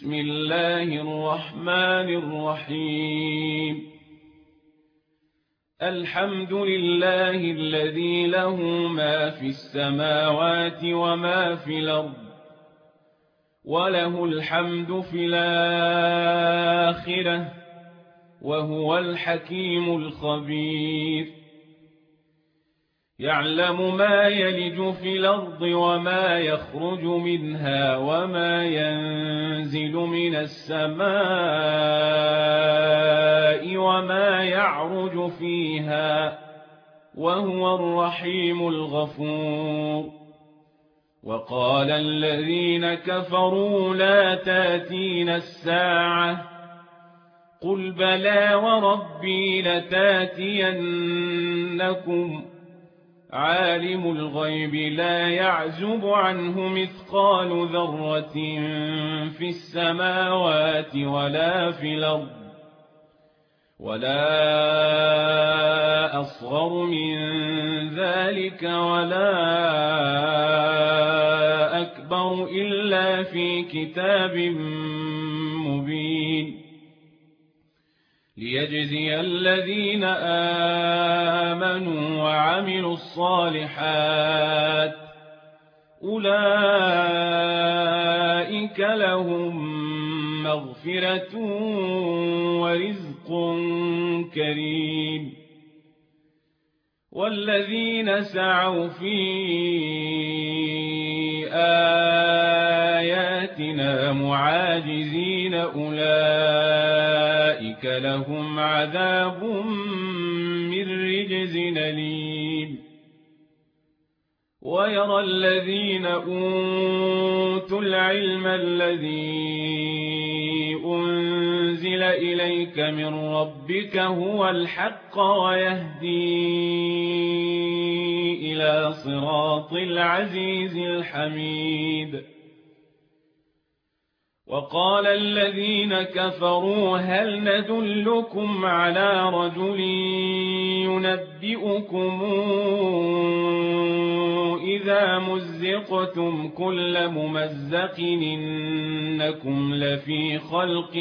بسم الله الرحمن الرحيم الحمد لله الذي له ما في السماوات وما في الأرض وله الحمد في الآخرة وهو الحكيم الخبير يعلم ما يلج في الأرض وما يخرج منها وما ينزل من السماء وما يعرج فيها وهو الرحيم الغفور وقال الذين كفروا لا تأتينا الساعة قل بلى وربي لتأتينكم عالم الغيب لا يعزب عنه مثقال ذرة في السماوات ولا في الأرض ولا أصغر من ذلك ولا أكبر إلا في كتاب مبين ليجزي الذين آمنوا وعملوا الصالحات أولئك لهم مغفرة ورزق كريم والذين سعوا في آياتنا معاجزين أولئك لهم عذاب من رجز أليم ويرى الذين أوتوا العلم الذي أنزل إليك من ربك هو الحق ويهدي إلى صراط العزيز الحميد وقال الذين كفروا هل ندلكم على رجل ينبئكم إذا مزقتم كل ممزق إنكم لفي خلق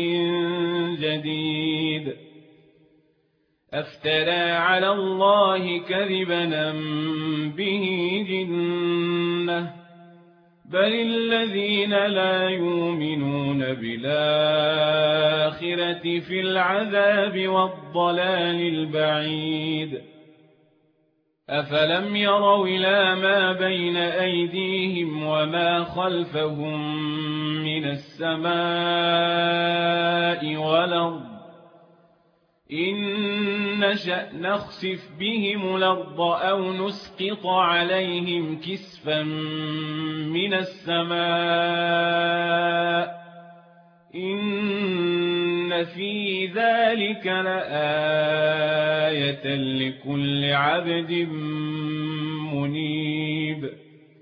جديد أفترى على الله كذبا به جنة بل الذين لا يؤمنون بالآخرة في العذاب والضلال البعيد أفلم يروا إلى ما بين أيديهم وما خلفهم من السماء والأرض إن نشأ نخسف بهم الأرض أو نسقط عليهم كسفا من السماء إن في ذلك لآية لكل عبد منيب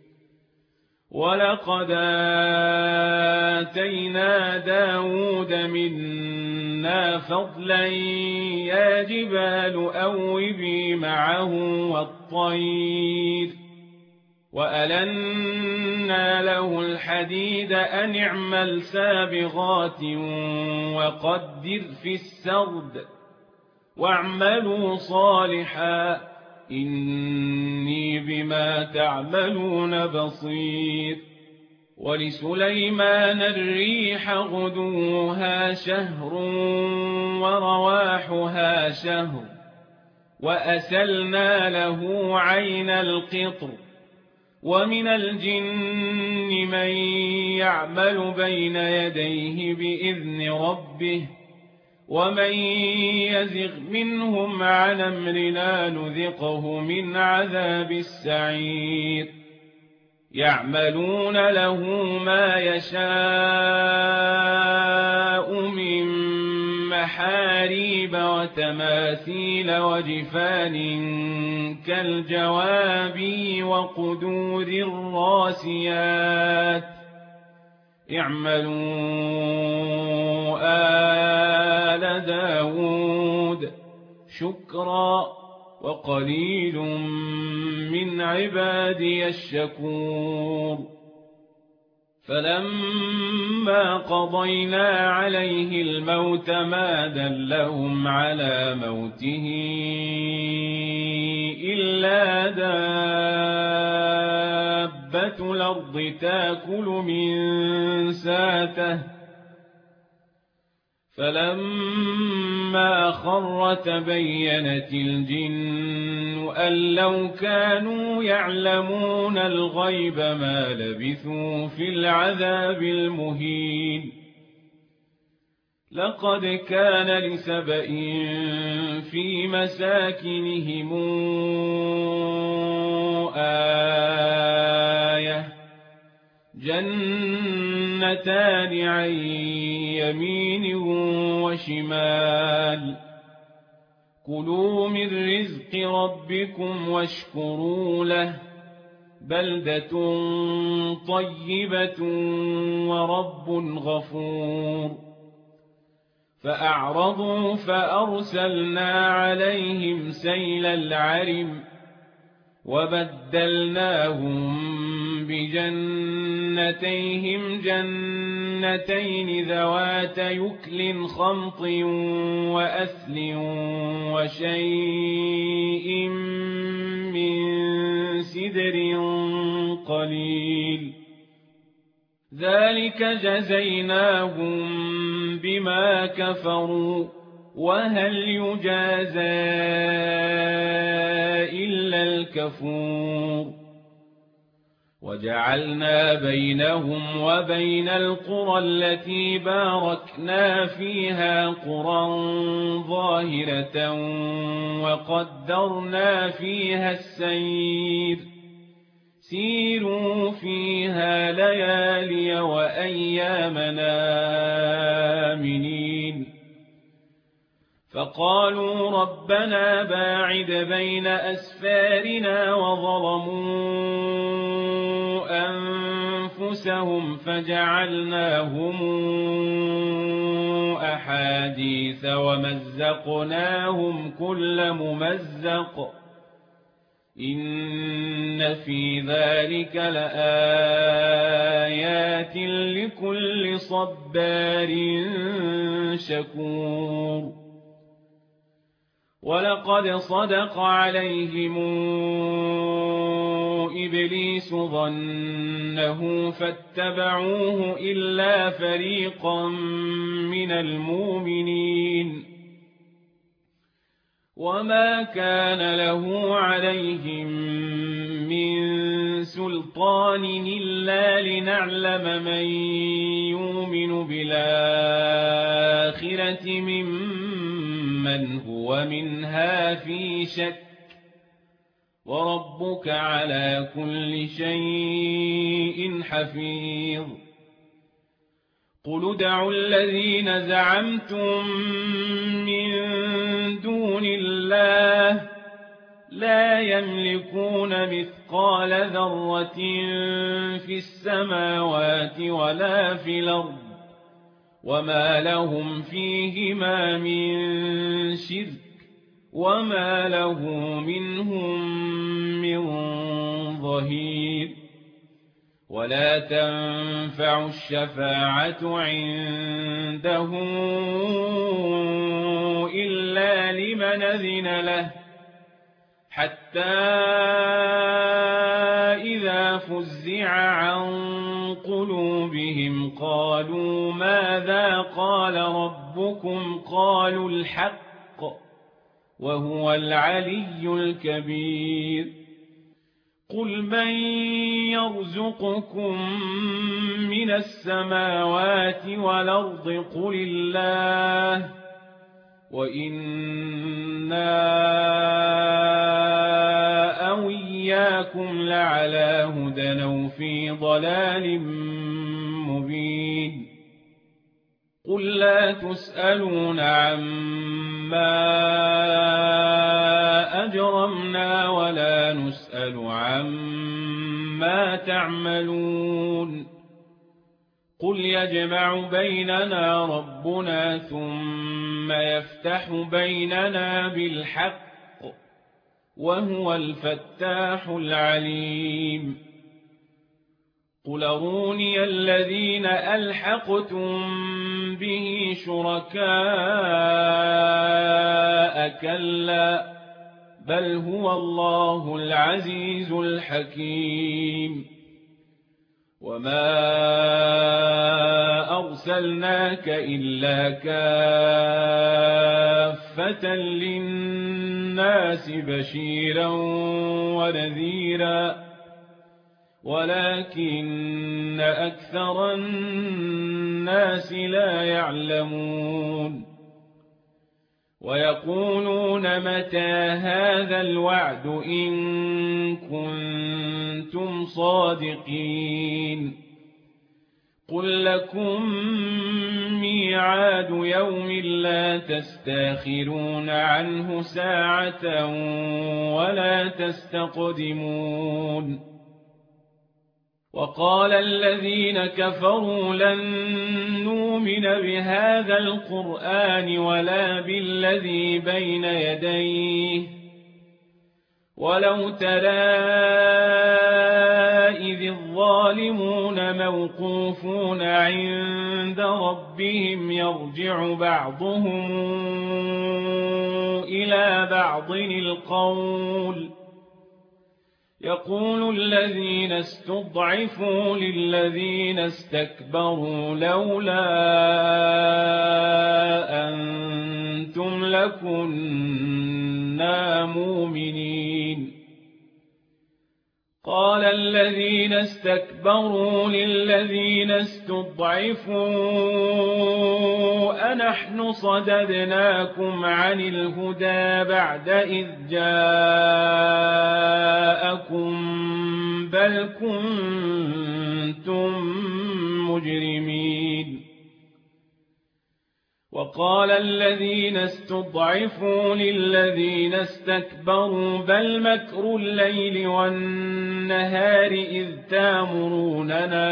ولقد آتينا داود منا فضلا يا جبال أوبي معه والطير وألنا له الحديد أن اعمل سابغات وقدر في السرد واعملوا صالحا إني بما تعملون بصير ولسليمان الريح غدوها شهر ورواحها شهر وأسلنا له عين القطر ومن الجن من يعمل بين يديه بإذن ربه ومن يزغ منهم عن أمرنا نذقه من عذاب السعير يعملون له ما يشاء من محاريب وتماثيل وجفان كالجواب وقدور الراسيات اعملوا آل داود شكرا وقليل من عبادي الشكور فلما قضينا عليه الموت ما دلهم على موته إلا دابة الأرض تأكل من ساته فلما خر تبينت الجن أن لو كانوا يعلمون الغيب ما لبثوا في العذاب المهين لقد كان لسبإ في مساكنهم آية جنتان عن يمين وشمال كلوا من رزق ربكم واشكروا له بلدة طيبة ورب غفور فأعرضوا فأرسلنا عليهم سيل العرم وبدلناهم بجنتيهم جنتين ذوات يكل خمط وأثل وشيء من سدر قليل ذلك جزيناهم بما كفروا وهل يجازى إلا الكفور وجعلنا بينهم وبين القرى التي باركنا فيها قرى ظاهرة وقدرنا فيها السير سيروا فيها ليالي وأيامنا آمنين فقالوا ربنا باعد بين أسفارنا وظلموا أنفسهم فجعلناهم أحاديث ومزقناهم كل ممزق إن في ذلك لآيات لكل صبار شكور ولقد صدق عليهم إبليس ظنه فاتبعوه إلا فريقا من المؤمنين وما كان له عليهم من سلطان إلا لنعلم من يؤمن بالآخرة ممن هو منها في شك وربك على كل شيء حفيظ قل ادعوا الذين زعمتم من دون الله لا يملكون مثقال ذرة في السماوات ولا في الأرض وما لهم فيهما من شرك وما له منهم من ظهير ولا تنفع الشفاعة عنده إلا لمن أذن له حتى إذا فزع عن قلوبهم قالوا ماذا قال ربكم قالوا الحق وهو العلي الكبير قل من يرزقكم من السماوات والأرض قل الله وإنا أو إياكم لعلى هدى أو في ضلال مبين قل لا تسألون عما أجرمنا ولا نسأل عما تعملون قل يجمع بيننا ربنا ثم يفتح بيننا بالحق وهو الفتاح العليم قل أروني الذين ألحقتم به شركاء كلا بل هو الله العزيز الحكيم وما أرسلناك إلا كافة للناس بشيرا ونذيرا ولكن أكثر الناس لا يعلمون ويقولون متى هذا الوعد إن كنتم صادقين قل لكم ميعاد يوم لا تستاخرون عنه ساعة ولا تستقدمون وقال الذين كفروا لن نؤمن بهذا القرآن ولا بالذي بين يديه ولو ترى إذ الظالمون موقوفون عند ربهم يرجع بعضهم إلى بعض القول يقول الذين استضعفوا للذين استكبروا لولا أنتم لكنا مؤمنين قال الذين استكبروا للذين استضعفوا أنحن صددناكم عن الهدى بعد إذ جاءكم بل كنتم مجرمين وقال الذين استضعفوا للذين استكبروا بل مكر الليل والنهار إذ تامروننا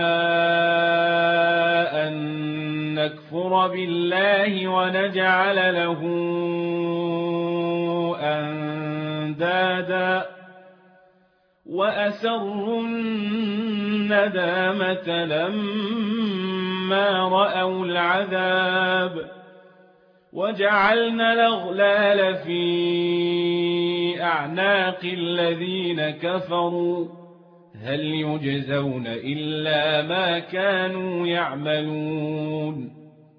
أن نكفر بالله ونجعل له أندادا وأسروا الندامة لما رأوا العذاب وجعلنا الأغلال في أعناق الذين كفروا هل يجزون إلا ما كانوا يعملون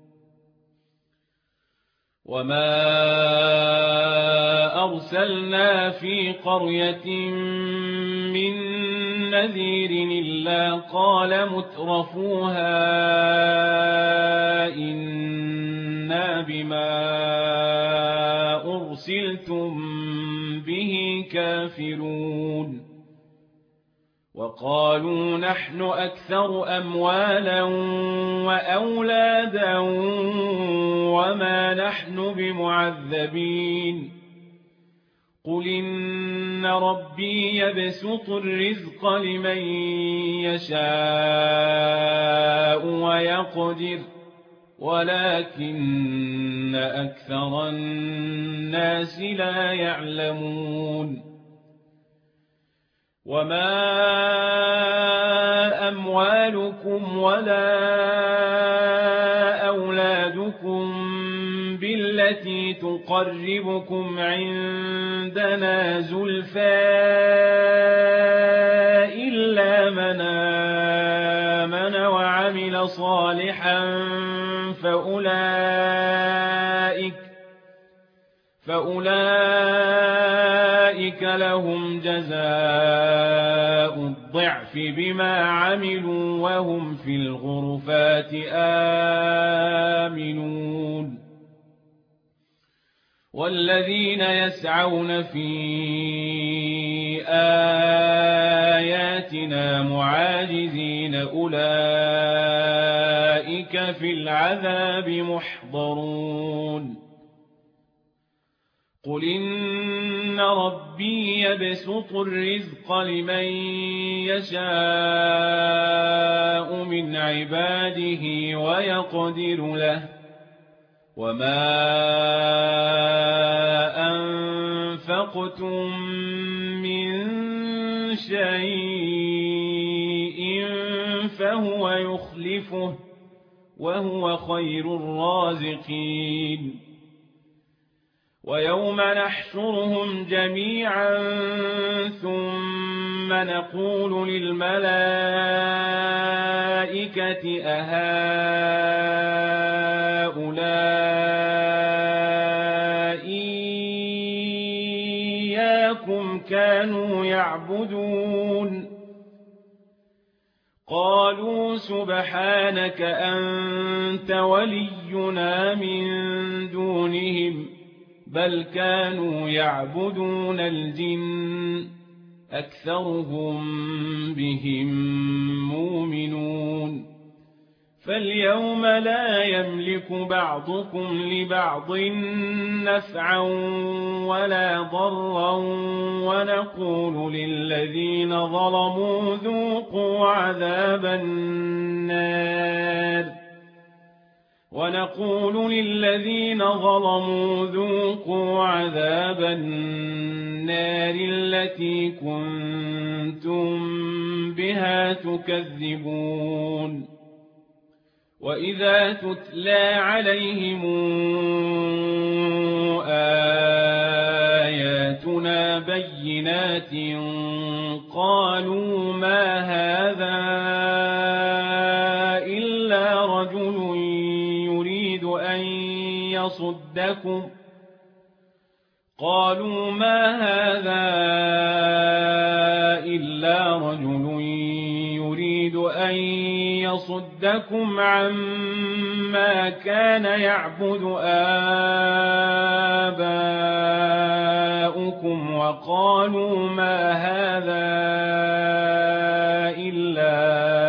وما أرسلنا في قرية من نذير إلا قال مترفوها إنا بما أرسلتم به كافرون وقالوا نحن أكثر أموالا وأولادا وما نحن بمعذبين قل إن ربي يبسط الرزق لمن يشاء ويقدر ولكن أكثر الناس لا يعلمون وما أموالكم ولا أولادكم بالتي تقربكم عندنا زلفى إلا من آمن وعمل صالحا فأولئك لهم جزاء الضعف بما عملوا وهم في الغرفات آمنون والذين يسعون في آياتنا معاجزين أولئك في العذاب محضرون قل إن ربي يبسط الرزق لمن يشاء من عباده ويقدر له وما أنفقتم من شيء فهو يخلفه وهو خير الرازقين ويوم نحشرهم جميعا ثم نقول للملائكة أهؤلاء إياكم كانوا يعبدون قالوا سبحانك أنت ولينا من دونهم بل كانوا يعبدون الجن أكثرهم بهم مؤمنون فاليوم لا يملك بعضكم لبعض نفعا ولا ضرا ونقول للذين ظلموا ذوقوا عذاب النار التي كنتم بها تكذبون وإذا تتلى عليهم آياتنا بينات قالوا ما هذا إلا رجل يريد أن يصدكم عما كان يعبد آباؤكم وقالوا ما هذا إلا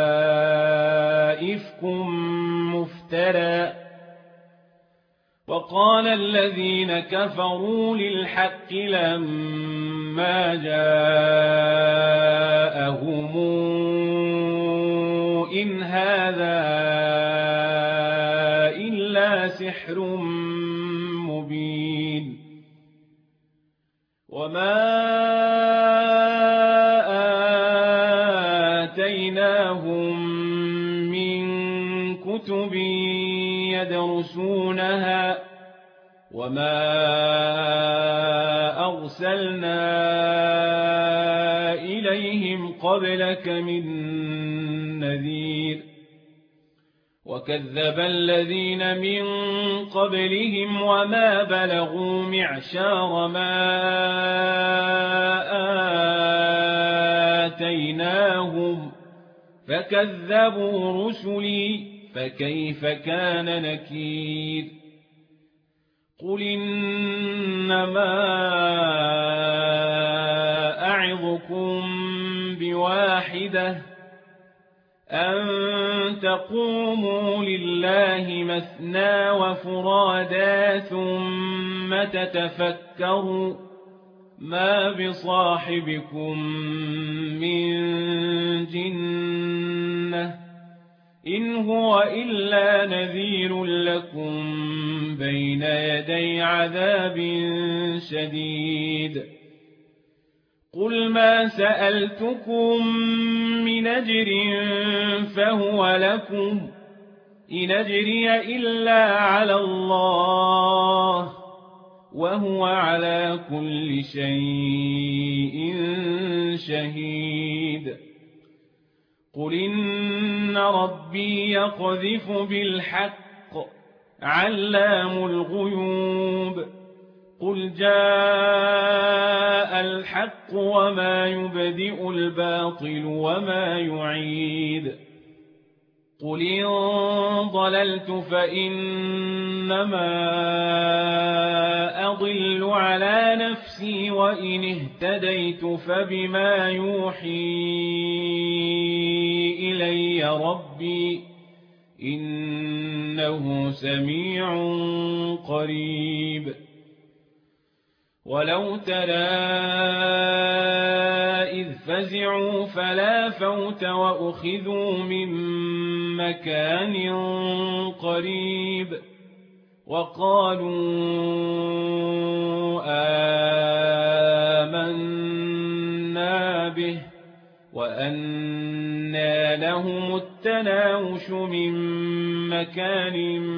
إفك مفترى وقال الذين كفروا للحق لما جاءهم إن هذا إلا سحر مبين وما آتيناهم من كتب يدرسونها وما أرسلنا إليهم قبلك من نذير وكذب الذين من قبلهم وما بلغوا معشار ما آتيناهم فكذبوا رسلي فكيف كان نكير قل إنما أعظكم بواحدة أن تقوموا لله مثنى وفرادا ثم تتفكروا ما بصاحبكم من جنة إن هو إلا نذير لكم بين يدي عذاب شديد قل ما سألتكم من أجر فهو لكم إن أجري إلا على الله وهو على كل شيء شهيد قل إن ربي يقذف بالحق علام الغيوب قل جاء الحق وما يبدئ الباطل وما يعيد قل إن ضللت فإنما أضل على نفسي وإن اهتديت فبما يوحي إلي ربي إنه سميع قريب ولو ترى إذ فزعوا فلا فوت وأخذوا من مكان قريب وقالوا آمنا به وأنى لهم التناوش من مكان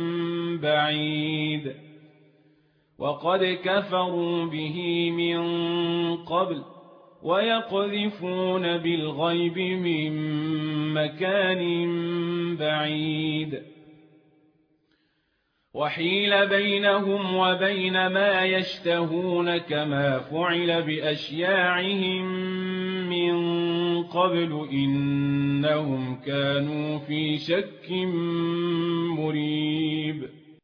بعيد وقد كفروا به من قبل ويقذفون بالغيب من مكان بعيد وحيل بينهم وبين ما يشتهون كما فعل بأشياعهم من قبل إنهم كانوا في شك مريب